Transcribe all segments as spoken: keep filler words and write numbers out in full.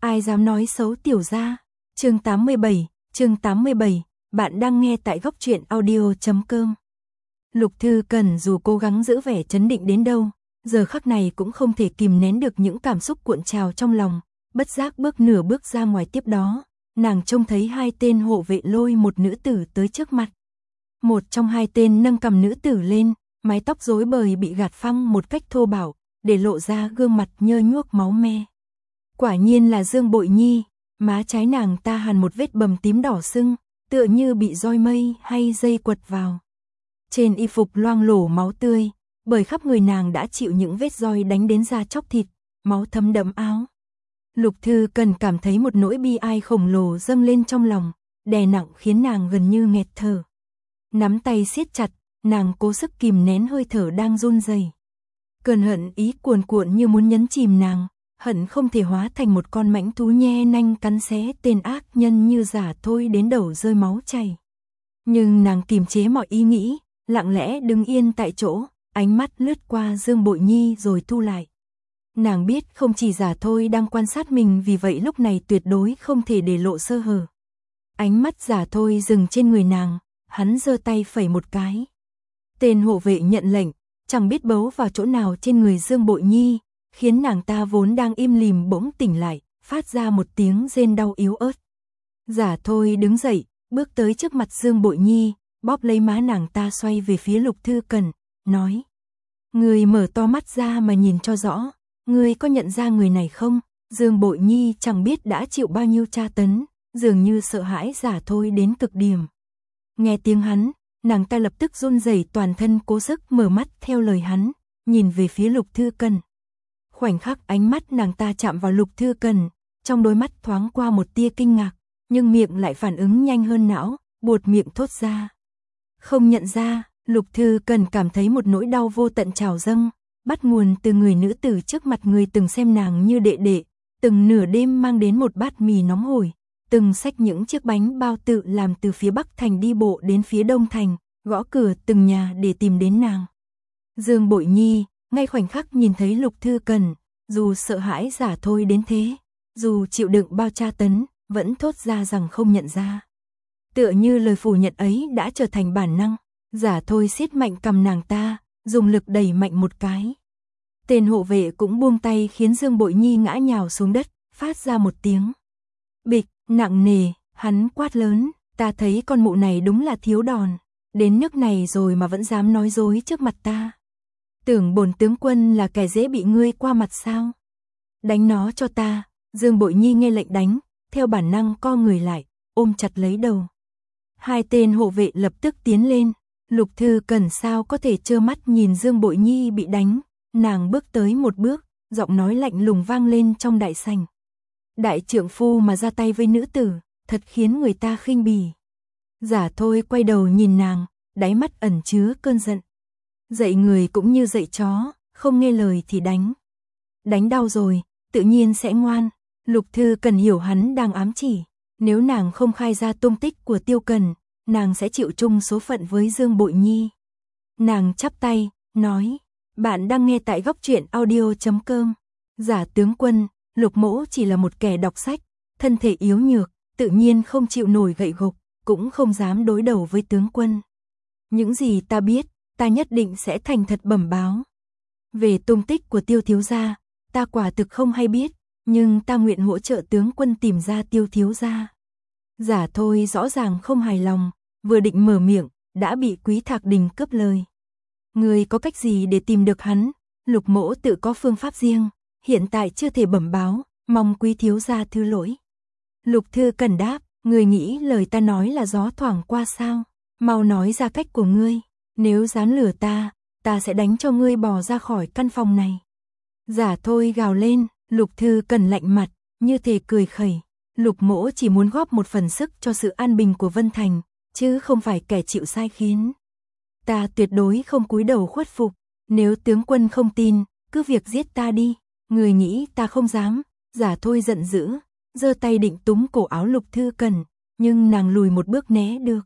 ai dám nói xấu tiểu gia. Chương tám mươi bảy, chương tám mươi bảy, bạn đang nghe tại góc truyện audio chấm com. Lục Thư Cần dù cố gắng giữ vẻ trấn định đến đâu, giờ khắc này cũng không thể kìm nén được những cảm xúc cuộn trào trong lòng, bất giác bước nửa bước ra ngoài. Tiếp đó, nàng trông thấy hai tên hộ vệ lôi một nữ tử tới trước mặt. Một trong hai tên nâng cằm nữ tử lên, mái tóc rối bời bị gạt phăng một cách thô bạo, để lộ ra gương mặt nhơ nhuốc máu me. Quả nhiên là Dương Bội Nhi, má trái nàng ta hằn một vết bầm tím đỏ sưng, tựa như bị roi mây hay dây quật vào. Trên y phục loang lổ máu tươi, bởi khắp người nàng đã chịu những vết roi đánh đến da chóc thịt, máu thấm đẫm áo. Lục Thư Cần cảm thấy một nỗi bi ai khổng lồ dâng lên trong lòng, đè nặng khiến nàng gần như nghẹt thở. Nắm tay siết chặt, nàng cố sức kìm nén hơi thở đang run rẩy. Cơn hận ý cuồn cuộn như muốn nhấn chìm nàng, hận không thể hóa thành một con mãnh thú nhe nanh cắn xé tên ác nhân như Giả Thôi đến đầu rơi máu chảy. Nhưng nàng kiềm chế mọi ý nghĩ, lặng lẽ đứng yên tại chỗ, ánh mắt lướt qua Dương Bội Nhi rồi thu lại. Nàng biết không chỉ Giả Thôi đang quan sát mình, vì vậy lúc này tuyệt đối không thể để lộ sơ hở. Ánh mắt Giả Thôi dừng trên người nàng, hắn giơ tay phẩy một cái. Tên hộ vệ nhận lệnh, chẳng biết bấu vào chỗ nào trên người Dương Bội Nhi, khiến nàng ta vốn đang im lìm bỗng tỉnh lại, phát ra một tiếng rên đau yếu ớt. Giả Thôi đứng dậy, bước tới trước mặt Dương Bội Nhi, bóp lấy má nàng ta xoay về phía Lục Thư Cần, nói: "Ngươi mở to mắt ra mà nhìn cho rõ, ngươi có nhận ra người này không?" Dương Bội Nhi chẳng biết đã chịu bao nhiêu tra tấn, dường như sợ hãi Giả Thôi đến cực điểm. Nghe tiếng hắn, nàng ta lập tức run rẩy toàn thân, cố sức mở mắt theo lời hắn, nhìn về phía Lục Thư Cần. Khoảnh khắc ánh mắt nàng ta chạm vào Lục Thư Cần, trong đôi mắt thoáng qua một tia kinh ngạc, nhưng miệng lại phản ứng nhanh hơn não, buột miệng thốt ra: "Không nhận ra." Lục Thư Cần cảm thấy một nỗi đau vô tận trào dâng, bắt nguồn từ người nữ tử trước mặt, người từng xem nàng như đệ đệ, từng nửa đêm mang đến một bát mì nóng hổi, từng xách những chiếc bánh bao tự làm từ phía Bắc Thành đi bộ đến phía Đông Thành, gõ cửa từng nhà để tìm đến nàng. Dương Bội Nhi, ngay khoảnh khắc nhìn thấy Lục Thư Cần, dù sợ hãi Giả Thôi đến thế, dù chịu đựng bao tra tấn, vẫn thốt ra rằng không nhận ra. Tựa như lời phủ nhận ấy đã trở thành bản năng, Giả Thôi siết mạnh cầm nàng ta, dùng lực đẩy mạnh một cái. Tên hộ vệ cũng buông tay khiến Dương Bội Nhi ngã nhào xuống đất, phát ra một tiếng bịch nặng nề. Hắn quát lớn: "Ta thấy con mụ này đúng là thiếu đòn, đến nước này rồi mà vẫn dám nói dối trước mặt ta. Tưởng bổn tướng quân là kẻ dễ bị ngươi qua mặt sao? Đánh nó cho ta." Dương Bội Nhi nghe lệnh đánh, theo bản năng co người lại, ôm chặt lấy đầu. Hai tên hộ vệ lập tức tiến lên. Lục Thư Cần sao có thể trơ mắt nhìn Dương Bội Nhi bị đánh, nàng bước tới một bước, giọng nói lạnh lùng vang lên trong đại sảnh: "Đại trượng phu mà ra tay với nữ tử, thật khiến người ta khinh bỉ." Giả Thôi quay đầu nhìn nàng, đáy mắt ẩn chứa cơn giận. Dạy người cũng như dạy chó, không nghe lời thì đánh. Đánh đau rồi, tự nhiên sẽ ngoan. Lục Thư Cần hiểu hắn đang ám chỉ, nếu nàng không khai ra tung tích của Tiêu Cần, nàng sẽ chịu chung số phận với Dương Bội Nhi. Nàng chắp tay, nói: "Bạn đang nghe tại góc truyện audio chấm com. Giả tướng quân, Lục mỗ chỉ là một kẻ đọc sách, thân thể yếu nhược, tự nhiên không chịu nổi gậy gộc, cũng không dám đối đầu với tướng quân. Những gì ta biết, ta nhất định sẽ thành thật bẩm báo. Về tung tích của Tiêu thiếu gia, ta quả thực không hay biết, nhưng ta nguyện hỗ trợ tướng quân tìm ra Tiêu thiếu gia." Giả Thôi rõ ràng không hài lòng, vừa định mở miệng, đã bị Quý Thạc Đình cướp lời. "Ngươi có cách gì để tìm được hắn?" "Lục mỗ tự có phương pháp riêng, hiện tại chưa thể bẩm báo, mong quý thiếu gia thứ lỗi." Lục Thư Cần đáp: "Ngươi nghĩ lời ta nói là gió thoảng qua sao? Mau nói ra cách của ngươi, nếu dám lừa ta, ta sẽ đánh cho ngươi bò ra khỏi căn phòng này." Giả Thôi gào lên. Lục Thư Cần lạnh mặt, như thể cười khẩy: "Lục mỗ chỉ muốn góp một phần sức cho sự an bình của Vân Thành, chứ không phải kẻ chịu sai khiến. Ta tuyệt đối không cúi đầu khuất phục, nếu tướng quân không tin, cứ việc giết ta đi." "Người nghĩ ta không dám?" Giả Thôi giận dữ, giơ tay định túm cổ áo Lục Thư Cần, nhưng nàng lùi một bước né được.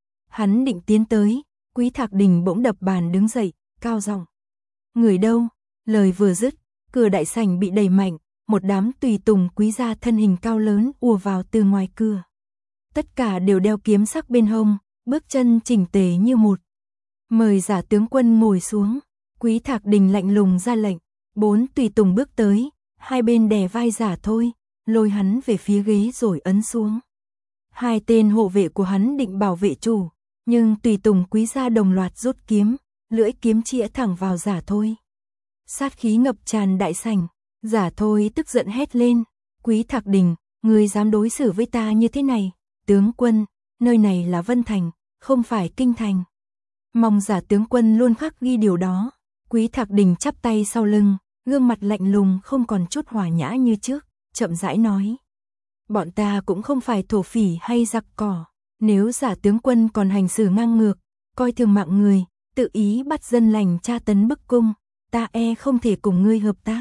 Hắn định tiến tới, Quý Thạc Đình bỗng đập bàn đứng dậy, cao giọng: "Người đâu?" Lời vừa dứt, cửa đại sảnh bị đẩy mạnh, một đám tùy tùng quý gia thân hình cao lớn ùa vào từ ngoài cửa. Tất cả đều đeo kiếm sắc bên hông, bước chân chỉnh tề như một. Mời Giả tướng quân ngồi xuống. Quý Thạc Đình lạnh lùng ra lệnh. Bốn tùy tùng bước tới, hai bên đè vai Giả Thôi, lôi hắn về phía ghế rồi ấn xuống. Hai tên hộ vệ của hắn định bảo vệ chủ, nhưng tùy tùng quý gia đồng loạt rút kiếm, lưỡi kiếm chĩa thẳng vào Giả Thôi. Sát khí ngập tràn đại sảnh, Giả Thôi tức giận hét lên, Quý Thạc Đình, ngươi dám đối xử với ta như thế này? Tướng quân, nơi này là Vân Thành, không phải Kinh Thành. Mong Giả tướng quân luôn khắc ghi điều đó. Quý Thạc Đình chắp tay sau lưng, gương mặt lạnh lùng không còn chút hòa nhã như trước, chậm rãi nói. Bọn ta cũng không phải thổ phỉ hay giặc cỏ, nếu Giả tướng quân còn hành xử ngang ngược, coi thường mạng người, tự ý bắt dân lành tra tấn bức cung, ta e không thể cùng ngươi hợp tác.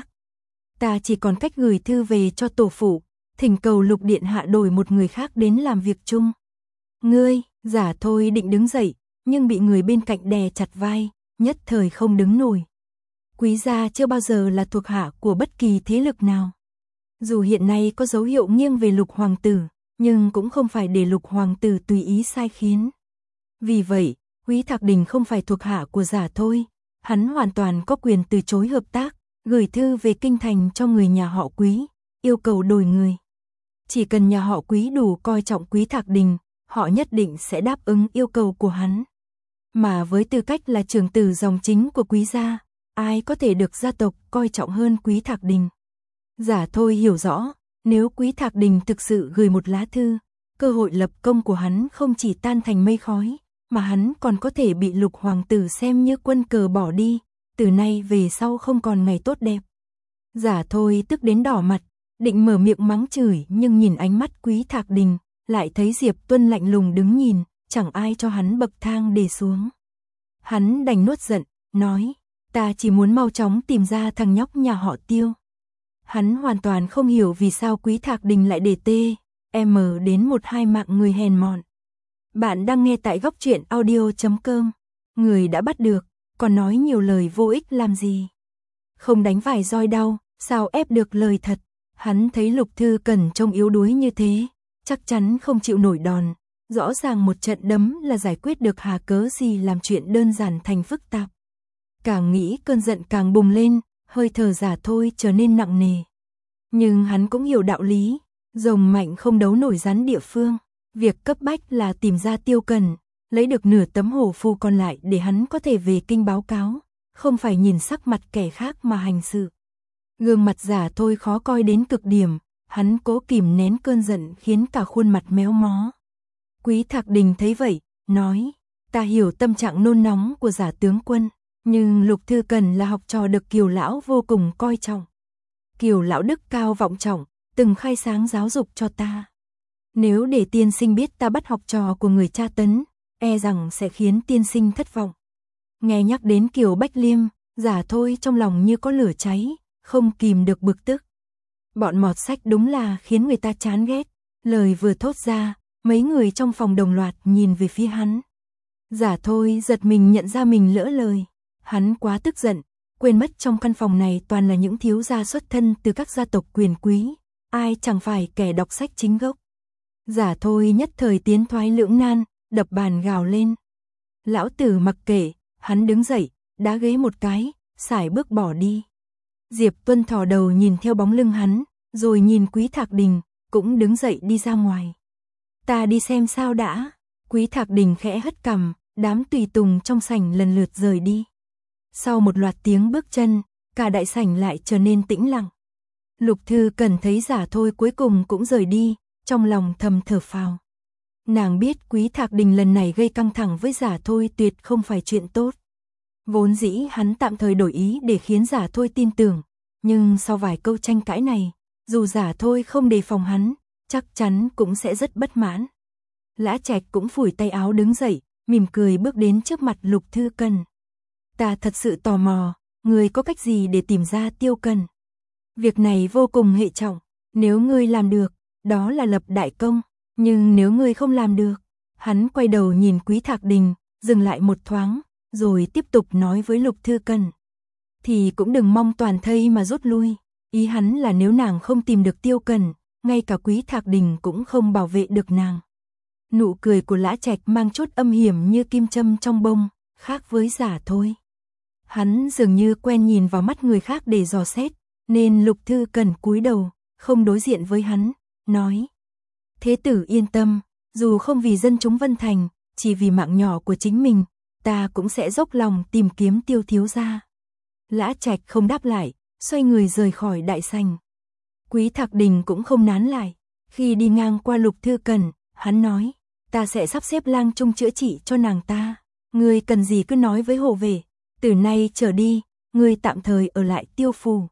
Ta chỉ còn cách gửi thư về cho tổ phụ, thỉnh cầu Lục điện hạ đổi một người khác đến làm việc chung. Ngươi, Giả Thôi định đứng dậy, nhưng bị người bên cạnh đè chặt vai, nhất thời không đứng nổi. Quý gia chưa bao giờ là thuộc hạ của bất kỳ thế lực nào. Dù hiện nay có dấu hiệu nghiêng về Lục hoàng tử, nhưng cũng không phải để Lục hoàng tử tùy ý sai khiến. Vì vậy, Quý Thạc Đình không phải thuộc hạ của Giả Thôi, hắn hoàn toàn có quyền từ chối hợp tác, gửi thư về Kinh Thành cho người nhà họ Quý, yêu cầu đổi người. Chỉ cần nhà họ Quý đủ coi trọng Quý Thạc Đình, họ nhất định sẽ đáp ứng yêu cầu của hắn. Mà với tư cách là trưởng tử dòng chính của Quý gia, ai có thể được gia tộc coi trọng hơn Quý Thạc Đình? Giả Thôi hiểu rõ, nếu Quý Thạc Đình thực sự gửi một lá thư, cơ hội lập công của hắn không chỉ tan thành mây khói, mà hắn còn có thể bị Lục hoàng tử xem như quân cờ bỏ đi, từ nay về sau không còn ngày tốt đẹp. Giả Thôi tức đến đỏ mặt, định mở miệng mắng chửi nhưng nhìn ánh mắt Quý Thạc Đình, lại thấy Diệp Tuân lạnh lùng đứng nhìn, chẳng ai cho hắn bậc thang để xuống. Hắn đành nuốt giận, nói, ta chỉ muốn mau chóng tìm ra thằng nhóc nhà họ Tiêu. Hắn hoàn toàn không hiểu vì sao Quý Thạc Đình lại để tê, em đến một hai mạng người hèn mọn. Bạn đang nghe tại góc truyện audio chấm com. Người đã bắt được, còn nói nhiều lời vô ích làm gì? Không đánh vài roi đau, sao ép được lời thật? Hắn thấy Lục Thư Cẩn trông yếu đuối như thế, chắc chắn không chịu nổi đòn. Rõ ràng một trận đấm là giải quyết được, hà cớ gì làm chuyện đơn giản thành phức tạp. Càng nghĩ cơn giận càng bùng lên, hơi thở Giả Thôi trở nên nặng nề. Nhưng hắn cũng hiểu đạo lý, rồng mạnh không đấu nổi rắn địa phương. Việc cấp bách là tìm ra Tiêu Cẩn, lấy được nửa tấm hổ phù còn lại để hắn có thể về kinh báo cáo, không phải nhìn sắc mặt kẻ khác mà hành sự. Gương mặt Giả Thôi khó coi đến cực điểm, hắn cố kìm nén cơn giận khiến cả khuôn mặt méo mó. Quý Thạc Đình thấy vậy, nói, ta hiểu tâm trạng nôn nóng của Giả tướng quân, nhưng Lục Thư Cẩn là học trò được Kiều lão vô cùng coi trọng. Kiều lão đức cao vọng trọng, từng khai sáng giáo dục cho ta. Nếu để tiên sinh biết ta bắt học trò của người tra tấn, e rằng sẽ khiến tiên sinh thất vọng. Nghe nhắc đến Kiều Bách Liêm, Giả Thôi trong lòng như có lửa cháy, không kìm được bực tức. Bọn mọt sách đúng là khiến người ta chán ghét. Lời vừa thốt ra, mấy người trong phòng đồng loạt nhìn về phía hắn. Giả Thôi giật mình nhận ra mình lỡ lời. Hắn quá tức giận, quên mất trong căn phòng này toàn là những thiếu gia xuất thân từ các gia tộc quyền quý, ai chẳng phải kẻ đọc sách chính gốc. Giả Thôi nhất thời tiến thoái lưỡng nan, đập bàn gào lên. Lão tử mặc kệ, hắn đứng dậy, đá ghế một cái, sải bước bỏ đi. Diệp Tuân thò đầu nhìn theo bóng lưng hắn, rồi nhìn Quý Thạc Đình, cũng đứng dậy đi ra ngoài. Ta đi xem sao đã. Quý Thạc Đình khẽ hất cằm, đám tùy tùng trong sảnh lần lượt rời đi. Sau một loạt tiếng bước chân, cả đại sảnh lại trở nên tĩnh lặng. Lục Thư Cẩn thấy Giả Thôi cuối cùng cũng rời đi, trong lòng thầm thở phào. Nàng biết Quý Thạc Đình lần này gây căng thẳng với Giả Thôi tuyệt không phải chuyện tốt. Vốn dĩ hắn tạm thời đổi ý để khiến Giả Thôi tin tưởng, nhưng sau vài câu tranh cãi này, dù Giả Thôi không đề phòng hắn, chắc chắn cũng sẽ rất bất mãn. Lã Trạch cũng phủi tay áo đứng dậy, mỉm cười bước đến trước mặt Lục Thư Cẩn. Ta thật sự tò mò, ngươi có cách gì để tìm ra Tiêu Cẩn? Việc này vô cùng hệ trọng, nếu ngươi làm được, đó là lập đại công, nhưng nếu ngươi không làm được, hắn quay đầu nhìn Quý Thạc Đình, dừng lại một thoáng, rồi tiếp tục nói với Lục Thư Cẩn. Thì cũng đừng mong toàn thây mà rút lui, Ý hắn là nếu nàng không tìm được Tiêu Cần, ngay cả Quý Thạc Đình cũng không bảo vệ được nàng. Nụ cười của Lã Trạch mang chút âm hiểm như kim châm trong bông, khác với Giả Thôi. Hắn dường như quen nhìn vào mắt người khác để dò xét, nên Lục Thư Cần cúi đầu, không đối diện với hắn, nói: "Thế tử yên tâm, dù không vì dân chúng Vân Thành, chỉ vì mạng nhỏ của chính mình, ta cũng sẽ dốc lòng tìm kiếm Tiêu thiếu gia." Lã Trạch không đáp lại, xoay người rời khỏi đại sảnh. Quý Thạc Đình cũng không nán lại, khi đi ngang qua Lục Thư Cần, hắn nói: "Ta sẽ sắp xếp lang trung chữa trị cho nàng ta, ngươi cần gì cứ nói với hộ vệ, từ nay trở đi, ngươi tạm thời ở lại Tiêu phủ."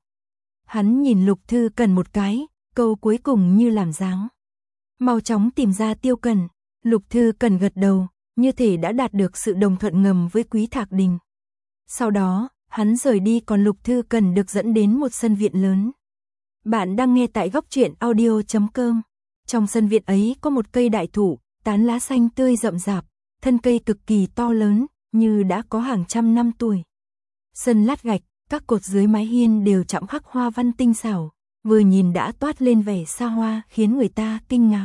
Hắn nhìn Lục Thư Cần một cái, câu cuối cùng như làm dáng: "Mau chóng tìm ra Tiêu Cần." Lục Thư Cần gật đầu, như thể đã đạt được sự đồng thuận ngầm với Quý Thạc Đình. Sau đó, hắn rời đi, còn Lục Thư Cần được dẫn đến một sân viện lớn. Bạn đang nghe tại góc truyện audio chấm com. Trong sân viện ấy có một cây đại thụ, tán lá xanh tươi rậm rạp, thân cây cực kỳ to lớn, như đã có hàng trăm năm tuổi. Sân lát gạch, các cột dưới mái hiên đều chạm khắc hoa văn tinh xảo, vừa nhìn đã toát lên vẻ xa hoa khiến người ta kinh ngạc.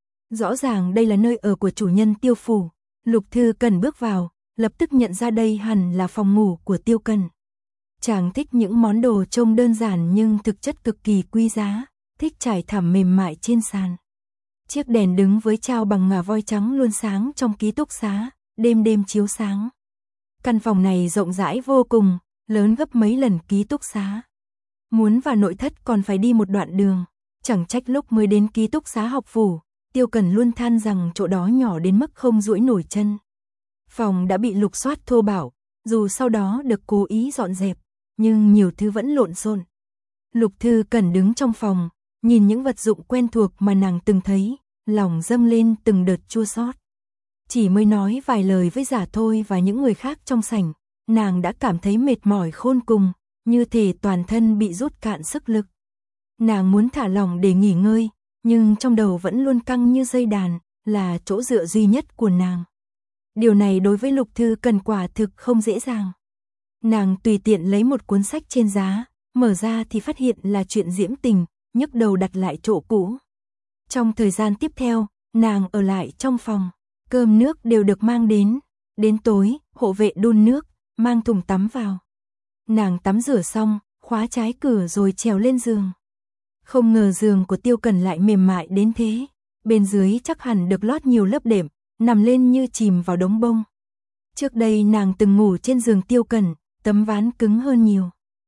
Rõ ràng đây là nơi ở của chủ nhân Tiêu phủ. Lục Thư Cần bước vào, lập tức nhận ra đây hẳn là phòng ngủ của Tiêu Cần. Chàng thích những món đồ trông đơn giản nhưng thực chất cực kỳ quý giá, thích trải thảm mềm mại trên sàn. Chiếc đèn đứng với trao bằng ngà voi trắng luôn sáng trong ký túc xá, đêm đêm chiếu sáng. Căn phòng này rộng rãi vô cùng, lớn gấp mấy lần ký túc xá. Muốn vào nội thất còn phải đi một đoạn đường, chẳng trách lúc mới đến ký túc xá học phủ, Tiêu Cần luôn than rằng chỗ đó nhỏ đến mức không duỗi nổi chân. Phòng đã bị lục soát thô bạo, dù sau đó được cố ý dọn dẹp, nhưng nhiều thứ vẫn lộn xộn. Lục Thư Cần đứng trong phòng, nhìn những vật dụng quen thuộc mà nàng từng thấy, lòng dâng lên từng đợt chua xót. Chỉ mới nói vài lời với Giả Thôi và những người khác trong sảnh, nàng đã cảm thấy mệt mỏi khôn cùng, như thể toàn thân bị rút cạn sức lực. Nàng muốn thả lỏng để nghỉ ngơi, nhưng trong đầu vẫn luôn căng như dây đàn, là chỗ dựa duy nhất của nàng. Điều này đối với Lục Thư Cần quả thực không dễ dàng. Nàng tùy tiện lấy một cuốn sách trên giá, mở ra thì phát hiện là chuyện diễm tình, nhấc đầu đặt lại chỗ cũ. Trong thời gian tiếp theo, nàng ở lại trong phòng, cơm nước đều được mang đến. Đến tối, hộ vệ đun nước, mang thùng tắm vào. Nàng tắm rửa xong, khóa trái cửa rồi trèo lên giường. Không ngờ giường của Tiêu Cần lại mềm mại đến thế. Bên dưới chắc hẳn được lót nhiều lớp đệm, nằm lên như chìm vào đống bông. Trước đây nàng từng ngủ trên giường Tiêu Cần, tấm ván cứng hơn nhiều.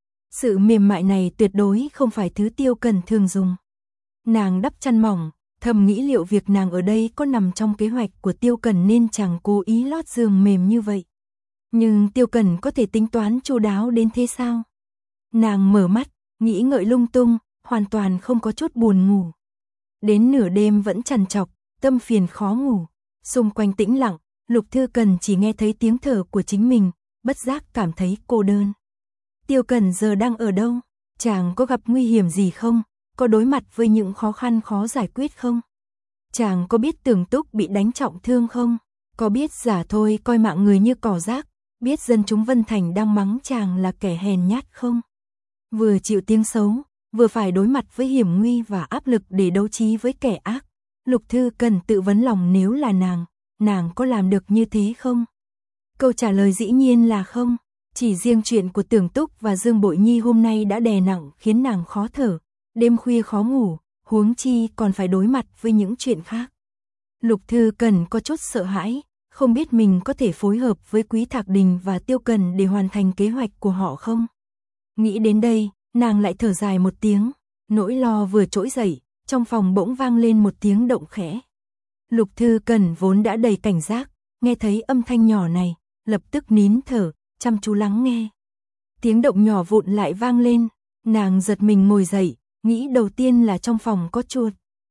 Sự mềm mại này tuyệt đối không phải thứ Tiêu Cần thường dùng. Nàng đắp chăn mỏng, thầm nghĩ liệu việc nàng ở đây có nằm trong kế hoạch của Tiêu Cần nên chẳng cố ý lót giường mềm như vậy. Nhưng Tiêu Cần có thể tính toán chu đáo đến thế sao? Nàng mở mắt, nghĩ ngợi lung tung, hoàn toàn không có chút buồn ngủ. Đến nửa đêm vẫn trằn trọc, tâm phiền khó ngủ. Xung quanh tĩnh lặng, Lục Thư Cần chỉ nghe thấy tiếng thở của chính mình, bất giác cảm thấy cô đơn. Tiêu Cần giờ đang ở đâu? Chàng có gặp nguy hiểm gì không? Có đối mặt với những khó khăn khó giải quyết không? Chàng có biết Tưởng Túc bị đánh trọng thương không? Có biết Giả Thôi coi mạng người như cỏ rác, biết dân chúng Vân Thành đang mắng chàng là kẻ hèn nhát không? Vừa chịu tiếng xấu, vừa phải đối mặt với hiểm nguy và áp lực để đấu trí với kẻ ác. Lục Thư Cần tự vấn lòng nếu là nàng, nàng có làm được như thế không? Câu trả lời dĩ nhiên là không. Chỉ riêng chuyện của Tưởng Túc và Dương Bội Nhi hôm nay đã đè nặng khiến nàng khó thở, đêm khuya khó ngủ, huống chi còn phải đối mặt với những chuyện khác. Lục Thư Cần có chút sợ hãi, không biết mình có thể phối hợp với Quý Thạc Đình và Tiêu Cần để hoàn thành kế hoạch của họ không? Nghĩ đến đây, nàng lại thở dài một tiếng, nỗi lo vừa trỗi dậy, trong phòng bỗng vang lên một tiếng động khẽ. Lục Thư Cần vốn đã đầy cảnh giác, nghe thấy âm thanh nhỏ này, lập tức nín thở, chăm chú lắng nghe. Tiếng động nhỏ vụn lại vang lên, nàng giật mình ngồi dậy, nghĩ đầu tiên là trong phòng có chuột.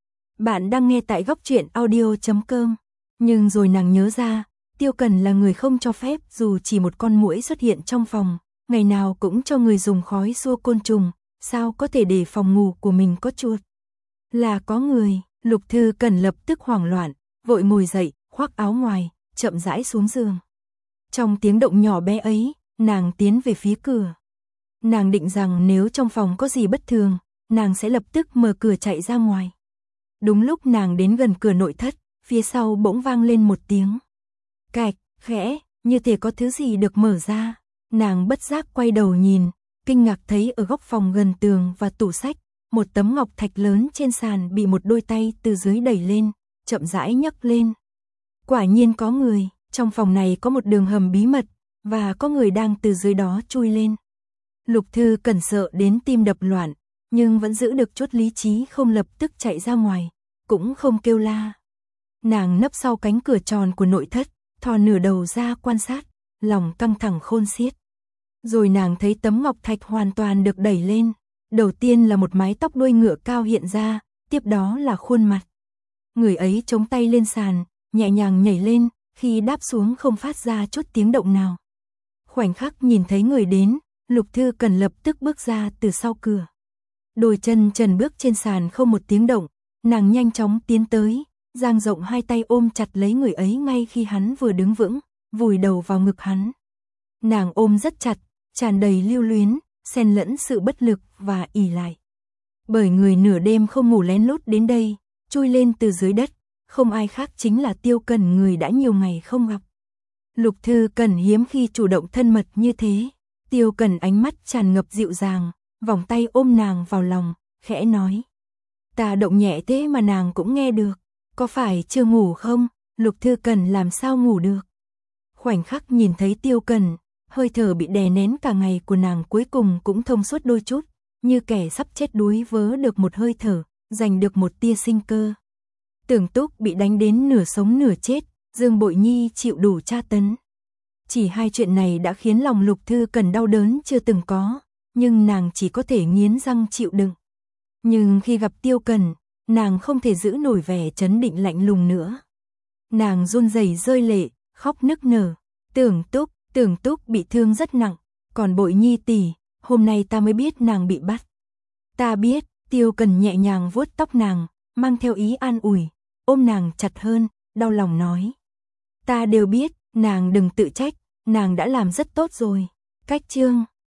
Bạn đang nghe tại góc truyện audio chấm com, nhưng rồi nàng nhớ ra, Tiêu Cần là người không cho phép dù chỉ một con muỗi xuất hiện trong phòng, ngày nào cũng cho người dùng khói xua côn trùng, sao có thể để phòng ngủ của mình có chuột. Là có người, Lục Thư Cần lập tức hoảng loạn, vội ngồi dậy, khoác áo ngoài, chậm rãi xuống giường. Trong tiếng động nhỏ bé ấy, nàng tiến về phía cửa. Nàng định rằng nếu trong phòng có gì bất thường, nàng sẽ lập tức mở cửa chạy ra ngoài. Đúng lúc nàng đến gần cửa nội thất, phía sau bỗng vang lên một tiếng cạch, khẽ, như thể có thứ gì được mở ra. Nàng bất giác quay đầu nhìn, kinh ngạc thấy ở góc phòng gần tường và tủ sách, một tấm ngọc thạch lớn trên sàn bị một đôi tay từ dưới đẩy lên, chậm rãi nhấc lên. Quả nhiên có người, trong phòng này có một đường hầm bí mật, và có người đang từ dưới đó chui lên. Lục Thư Cẩn sợ đến tim đập loạn, nhưng vẫn giữ được chút lý trí không lập tức chạy ra ngoài, cũng không kêu la. Nàng nấp sau cánh cửa tròn của nội thất, thò nửa đầu ra quan sát, lòng căng thẳng khôn xiết. Rồi nàng thấy tấm ngọc thạch hoàn toàn được đẩy lên, đầu tiên là một mái tóc đuôi ngựa cao hiện ra, tiếp đó là khuôn mặt. Người ấy chống tay lên sàn, nhẹ nhàng nhảy lên, khi đáp xuống không phát ra chút tiếng động nào. Khoảnh khắc nhìn thấy người đến, Lục Thư Cẩn lập tức bước ra từ sau cửa. Đôi chân trần bước trên sàn không một tiếng động, nàng nhanh chóng tiến tới, dang rộng hai tay ôm chặt lấy người ấy ngay khi hắn vừa đứng vững, vùi đầu vào ngực hắn. Nàng ôm rất chặt, tràn đầy lưu luyến, xen lẫn sự bất lực và ỷ lại. Bởi người nửa đêm không ngủ lén lút đến đây, chui lên từ dưới đất, không ai khác chính là Tiêu Cẩn, người đã nhiều ngày không gặp. Lục Thư Cẩn hiếm khi chủ động thân mật như thế. Tiêu Cẩn ánh mắt tràn ngập dịu dàng, vòng tay ôm nàng vào lòng, khẽ nói. Ta động nhẹ thế mà nàng cũng nghe được, có phải chưa ngủ không? Lục Thư Cẩn làm sao ngủ được? Khoảnh khắc nhìn thấy Tiêu Cẩn, hơi thở bị đè nén cả ngày của nàng cuối cùng cũng thông suốt đôi chút, như kẻ sắp chết đuối vớ được một hơi thở, giành được một tia sinh cơ. Tưởng Túc bị đánh đến nửa sống nửa chết, Dương Bội Nhi chịu đủ tra tấn. Chỉ hai chuyện này đã khiến lòng Lục Thư Cẩn đau đớn chưa từng có, nhưng nàng chỉ có thể nghiến răng chịu đựng. Nhưng khi gặp Tiêu Cẩn, nàng không thể giữ nổi vẻ trấn định lạnh lùng nữa. Nàng run rẩy rơi lệ, khóc nức nở. Tưởng Túc, Tưởng Túc bị thương rất nặng, còn Bội Nhi tỷ, hôm nay ta mới biết nàng bị bắt. Ta biết. Tiêu Cẩn nhẹ nhàng vuốt tóc nàng, mang theo ý an ủi, ôm nàng chặt hơn, đau lòng nói. Ta đều biết, nàng đừng tự trách, nàng đã làm rất tốt rồi. Cách chương